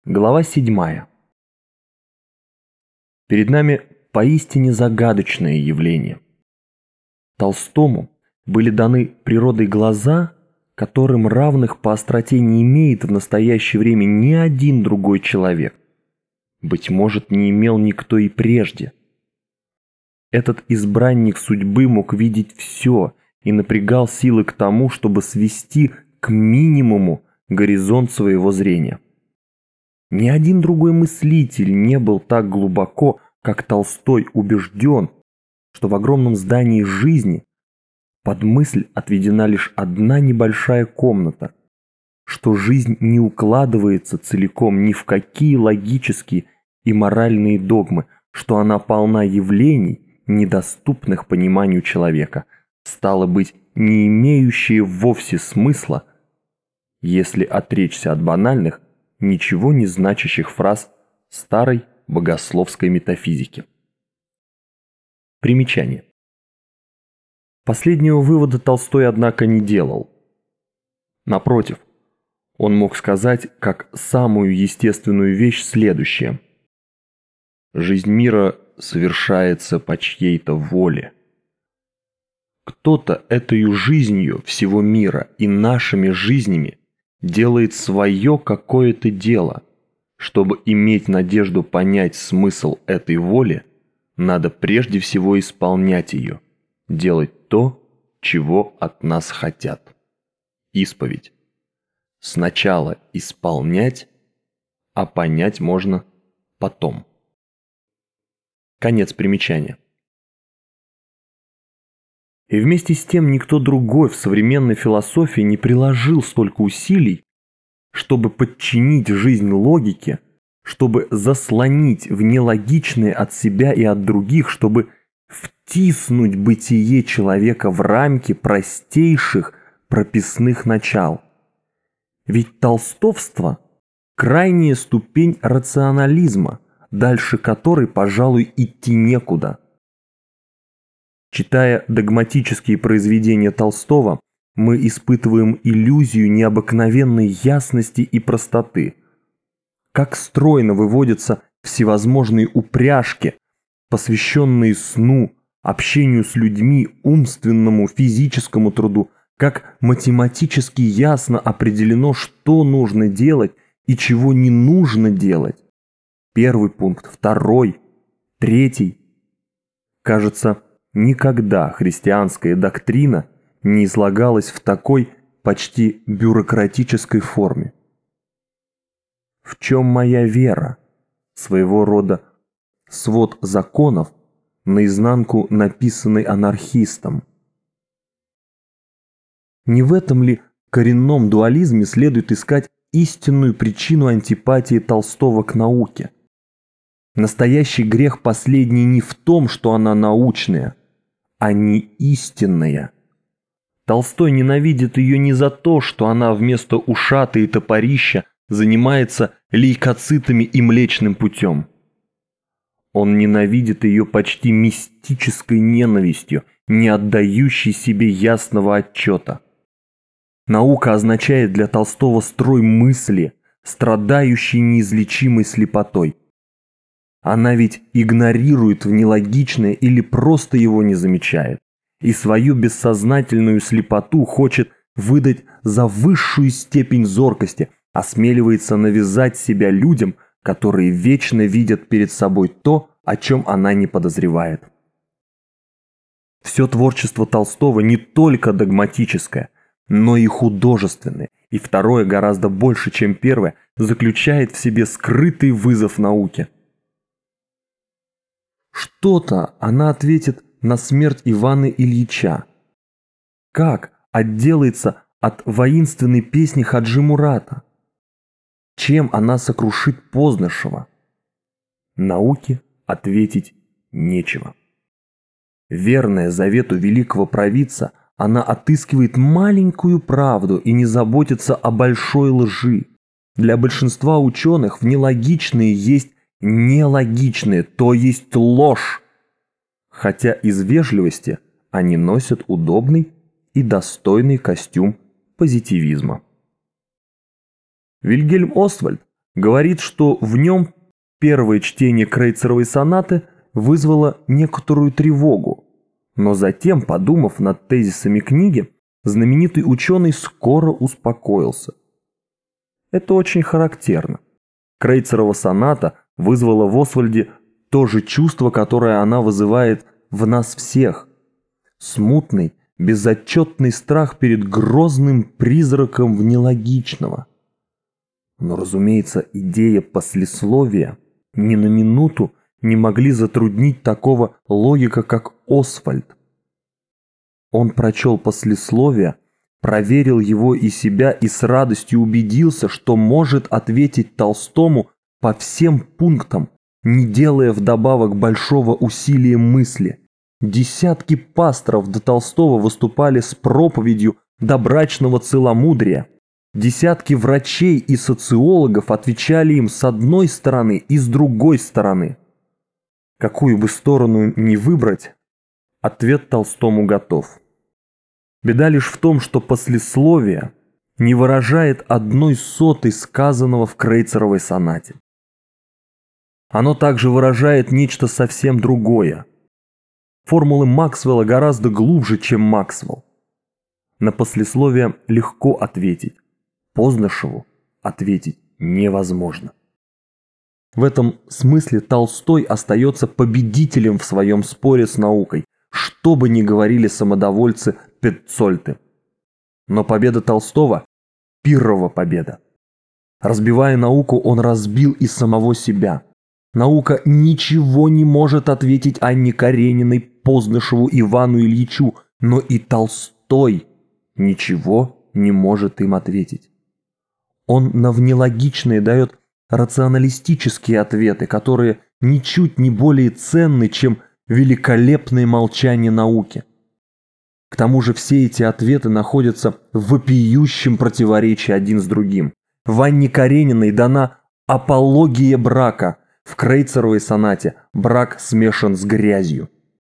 Глава 7. Перед нами поистине загадочное явление. Толстому были даны природой глаза, которым равных по остроте не имеет в настоящее время ни один другой человек. Быть может, не имел никто и прежде. Этот избранник судьбы мог видеть все и напрягал силы к тому, чтобы свести к минимуму горизонт своего зрения. Ни один другой мыслитель не был так глубоко, как Толстой, убежден, что в огромном здании жизни под мысль отведена лишь одна небольшая комната, что жизнь не укладывается целиком ни в какие логические и моральные догмы, что она полна явлений, недоступных пониманию человека, стало быть, не имеющие вовсе смысла, если отречься от банальных, ничего не значащих фраз старой богословской метафизики. Примечание. Последнего вывода Толстой, однако, не делал. Напротив, он мог сказать, как самую естественную вещь, следующее. Жизнь мира совершается по чьей-то воле. Кто-то этой жизнью всего мира и нашими жизнями делает свое какое-то дело. Чтобы иметь надежду понять смысл этой воли, надо прежде всего исполнять ее, делать то, чего от нас хотят. Исповедь. Сначала исполнять, а понять можно потом. Конец примечания. И вместе с тем никто другой в современной философии не приложил столько усилий, чтобы подчинить жизнь логике, чтобы заслонить в нелогичное от себя и от других, чтобы втиснуть бытие человека в рамки простейших прописных начал. Ведь толстовство – крайняя ступень рационализма, дальше которой, пожалуй, идти некуда. Читая догматические произведения Толстого, мы испытываем иллюзию необыкновенной ясности и простоты. Как стройно выводятся всевозможные упряжки, посвященные сну, общению с людьми, умственному, физическому труду, как математически ясно определено, что нужно делать и чего не нужно делать. Первый пункт, второй, третий. Кажется, никогда христианская доктрина не излагалась в такой почти бюрократической форме. В чем моя вера? Своего рода свод законов, наизнанку написанный анархистом. Не в этом ли коренном дуализме следует искать истинную причину антипатии Толстого к науке? Настоящий грех последний не в том, что она научная, а не истинная. Толстой ненавидит ее не за то, что она вместо ушата и топорища занимается лейкоцитами и Млечным путем. Он ненавидит ее почти мистической ненавистью, не отдающей себе ясного отчета. Наука означает для Толстого строй мысли, страдающий неизлечимой слепотой. Она ведь игнорирует в нелогичное или просто его не замечает, и свою бессознательную слепоту хочет выдать за высшую степень зоркости, осмеливается навязать себя людям, которые вечно видят перед собой то, о чем она не подозревает. Все творчество Толстого не только догматическое, но и художественное, и второе гораздо больше, чем первое, заключает в себе скрытый вызов науке. Что-то она ответит на смерть Ивана Ильича. Как отделается от воинственной песни Хаджи Мурата? Чем она сокрушит Познышева? Науке ответить нечего. Верная завету великого провидца, она отыскивает маленькую правду и не заботится о большой лжи. Для большинства ученых в нелогичные есть нелогичные, то есть ложь. Хотя из вежливости они носят удобный и достойный костюм позитивизма. Вильгельм Оствальд говорит, что в нем первое чтение Крейцеровой сонаты вызвало некоторую тревогу, но затем, подумав над тезисами книги, знаменитый ученый скоро успокоился. Это очень характерно. Крейцерова соната вызвала в Освальде то же чувство, которое она вызывает в нас всех. Смутный, безотчетный страх перед грозным призраком внелогичного. Но, разумеется, идея послесловия ни на минуту не могли затруднить такого логика, как Освальд. Он прочел послесловие, проверил его и себя и с радостью убедился, что может ответить Толстому по всем пунктам, не делая вдобавок большого усилия мысли. Десятки пасторов до Толстого выступали с проповедью добрачного целомудрия. Десятки врачей и социологов отвечали им с одной стороны и с другой стороны. Какую бы сторону ни выбрать, ответ Толстому готов. Беда лишь в том, что послесловие не выражает 1/100 сказанного в Крейцеровой сонате. Оно также выражает нечто совсем другое. Формулы Максвелла гораздо глубже, чем Максвелл. На послесловие легко ответить. Познашеву ответить невозможно. В этом смысле Толстой остается победителем в своем споре с наукой, что бы ни говорили самодовольцы Петцольты. Но победа Толстого – Пиррова победа. Разбивая науку, он разбил и самого себя. Наука ничего не может ответить Анне Карениной, Познашеву, Ивану Ильичу, но и Толстой ничего не может им ответить. Он на внелогичные дает рационалистические ответы, которые ничуть не более ценны, чем великолепное молчание науки. К тому же все эти ответы находятся в вопиющем противоречии один с другим. В Анне Карениной дана апология брака, в Крейцеровой сонате брак смешан с грязью.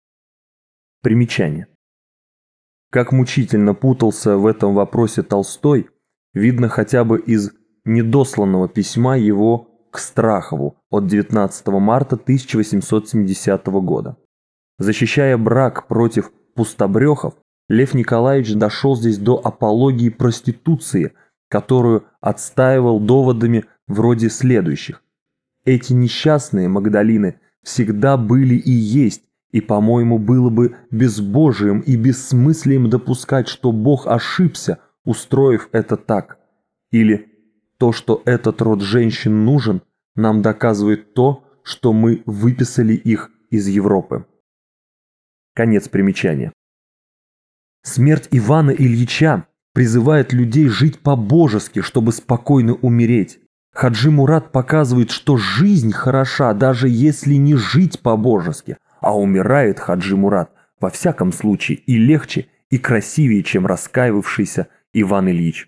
Примечание. Как мучительно путался в этом вопросе Толстой, видно хотя бы из недосланного письма его к Страхову от 19 марта 1870 года. Защищая брак против пустобрехов, Лев Николаевич дошел здесь до апологии проституции, которую отстаивал доводами вроде следующих. Эти несчастные Магдалины всегда были и есть, и, по-моему, было бы безбожием и бессмыслием допускать, что Бог ошибся, устроив это так. Или то, что этот род женщин нужен, нам доказывает то, что мы выписали их из Европы. Конец примечания. Смерть Ивана Ильича призывает людей жить по-божески, чтобы спокойно умереть. Хаджи Мурат показывает, что жизнь хороша, даже если не жить по-божески, а умирает Хаджи Мурат во всяком случае и легче, и красивее, чем раскаивавшийся Иван Ильич.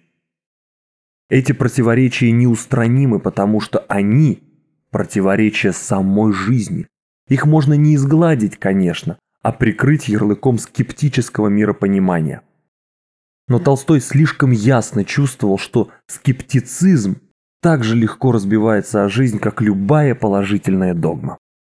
Эти противоречия неустранимы, потому что они – противоречия самой жизни. Их можно не изгладить, конечно, а прикрыть ярлыком скептического миропонимания. Но Толстой слишком ясно чувствовал, что скептицизм так же легко разбивается о жизнь, как любая положительная догма.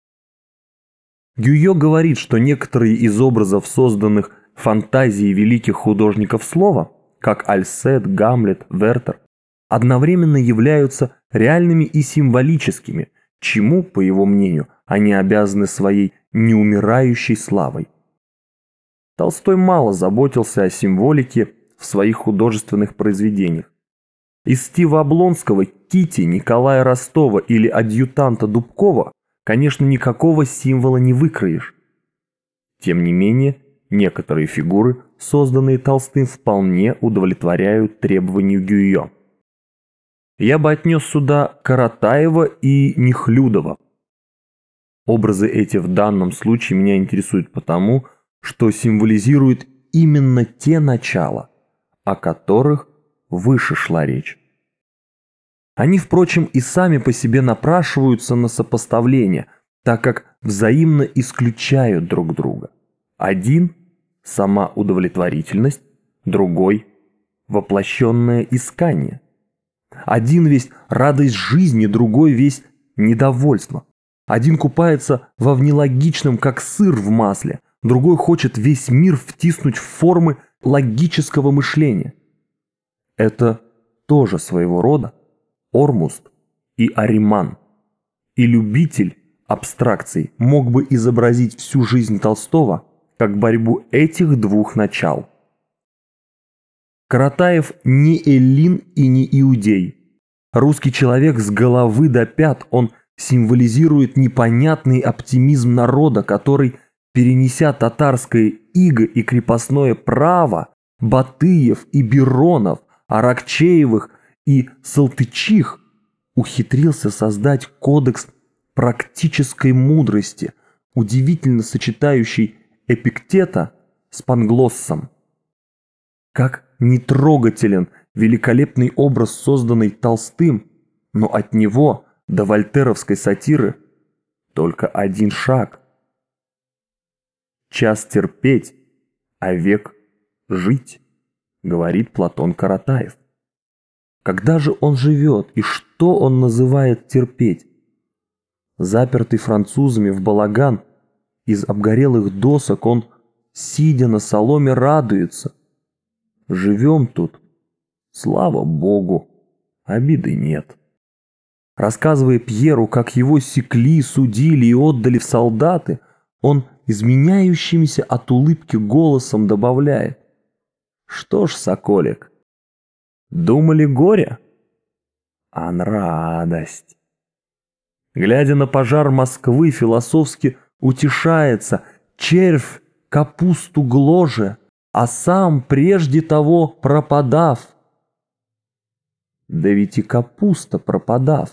Гюйо говорит, что некоторые из образов, созданных фантазией великих художников слова, как Альсет, Гамлет, Вертер, одновременно являются реальными и символическими, чему, по его мнению, они обязаны своей неумирающей славой. Толстой мало заботился о символике в своих художественных произведениях. Из Стива Облонского, Кити, Николая Ростова или адъютанта Дубкова, конечно, никакого символа не выкроешь. Тем не менее, некоторые фигуры, созданные Толстым, вполне удовлетворяют требованию Гюйо. Я бы отнес сюда Каратаева и Нехлюдова. Образы эти в данном случае меня интересуют потому, что символизируют именно те начала, о которых выше шла речь. Они, впрочем, и сами по себе напрашиваются на сопоставление, так как взаимно исключают друг друга. Один – сама удовлетворительность, другой – воплощенное искание. Один весь радость жизни, другой весь недовольство. Один купается во внелогичном, как сыр в масле, другой хочет весь мир втиснуть в формы логического мышления. Это тоже своего рода Ормузд и Ариман. И любитель абстракций мог бы изобразить всю жизнь Толстого как борьбу этих двух начал. Каратаев не эллин и не иудей. Русский человек с головы до пят, он символизирует непонятный оптимизм народа, который, перенеся татарское иго и крепостное право, Батыев и Биронов, Аракчеевых и Салтычих, ухитрился создать кодекс практической мудрости, удивительно сочетающий Эпиктета с Панглоссом. Как нетрогателен великолепный образ, созданный Толстым, но от него до вольтеровской сатиры только один шаг. «Час терпеть, а век жить», говорит Платон Каратаев. Когда же он живет и что он называет терпеть? Запертый французами в балаган, из обгорелых досок он, сидя на соломе, радуется. Живем тут, слава Богу, обиды нет. Рассказывая Пьеру, как его секли, судили и отдали в солдаты, он изменяющимся от улыбки голосом добавляет: «Что ж, соколик, думали горе, ан радость». Глядя на пожар Москвы, философски утешается: червь капусту гложет, а сам прежде того пропадав. Да ведь и капуста пропадав.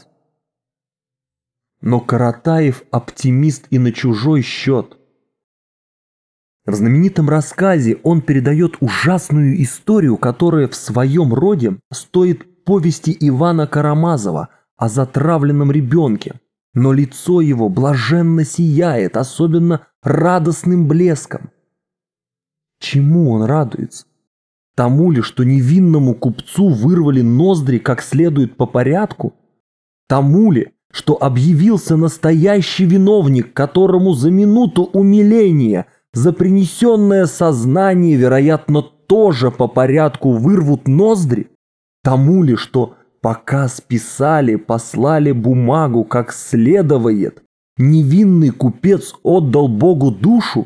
Но Каратаев оптимист и на чужой счет. В знаменитом рассказе он передает ужасную историю, которая в своем роде стоит повести Ивана Карамазова о затравленном ребенке. Но лицо его блаженно сияет, особенно радостным блеском. Чему он радуется? Тому ли, что невинному купцу вырвали ноздри как следует по порядку? Тому ли, что объявился настоящий виновник, которому за минуту умиления, за принесенное сознание, вероятно, тоже по порядку вырвут ноздри? Тому ли, что пока списали, послали бумагу, как следует, невинный купец отдал Богу душу?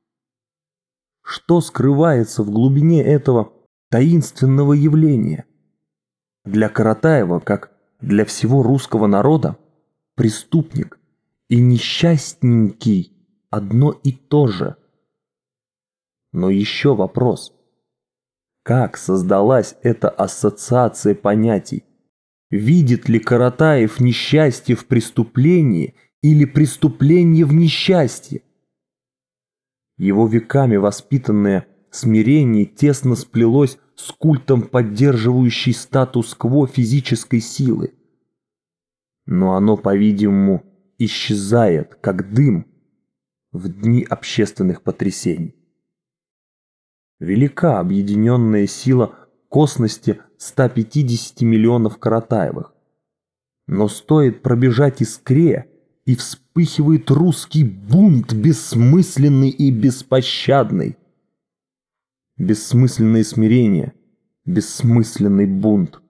Что скрывается в глубине этого таинственного явления? Для Каратаева, как для всего русского народа, преступник и несчастненький одно и то же. Но еще вопрос: как создалась эта ассоциация понятий? Видит ли Каратаев несчастье в преступлении или преступление в несчастье? Его веками воспитанное смирение тесно сплелось с культом поддерживающей статус-кво физической силы. Но оно, по-видимому, исчезает, как дым, в дни общественных потрясений. Велика объединенная сила косности 150 миллионов Каратаевых. Но стоит пробежать искре, и вспыхивает русский бунт, бессмысленный и беспощадный. Бессмысленное смирение, бессмысленный бунт.